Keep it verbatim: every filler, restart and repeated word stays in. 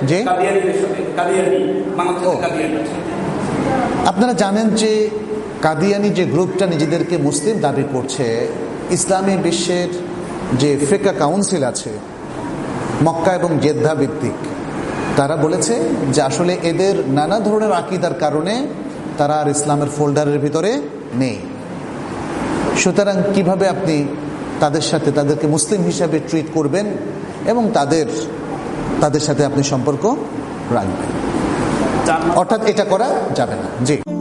যে আপনারা জানেন যে কাদিয়ানি যে গ্রুপটা নিজেদেরকে মুসলিম দাবি করছে, ইসলামী বিশ্বের যে ফিকহ কাউন্সিল আছে মক্কা এবং জেদ্দা ভিত্তিক, তারা বলেছে যে আসলে এদের নানা ধরনের আকীদার কারণে তারা আর ইসলামের ফোল্ডারের ভিতরে নেই। সুতরাং কিভাবে আপনি তাদের সাথে তাদেরকে মুসলিম হিসাবে ট্রিট করবেন এবং তাদের তাদের সাথে আপনি সম্পর্ক রাখবেন, অর্থাৎ এটা করা যাবে না। জি।